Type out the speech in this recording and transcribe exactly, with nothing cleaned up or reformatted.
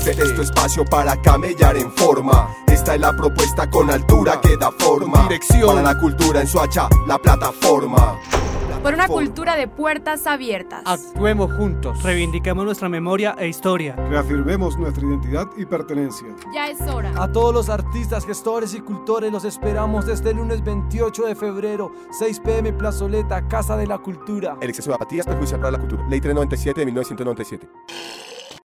Este es tu espacio para camellar en forma. Esta es la propuesta con altura que da forma. Dirección para la cultura en Soacha, la plataforma. Por una cultura de puertas abiertas. Actuemos juntos. Reivindicamos nuestra memoria e historia. Reafirmemos nuestra identidad y pertenencia. Ya es hora. A todos los artistas, gestores y cultores los esperamos este lunes veintiocho de febrero, seis p m, Plazoleta, Casa de la Cultura. El exceso de apatía es perjudicial para la cultura. Ley trescientos noventa y siete de mil novecientos noventa y siete.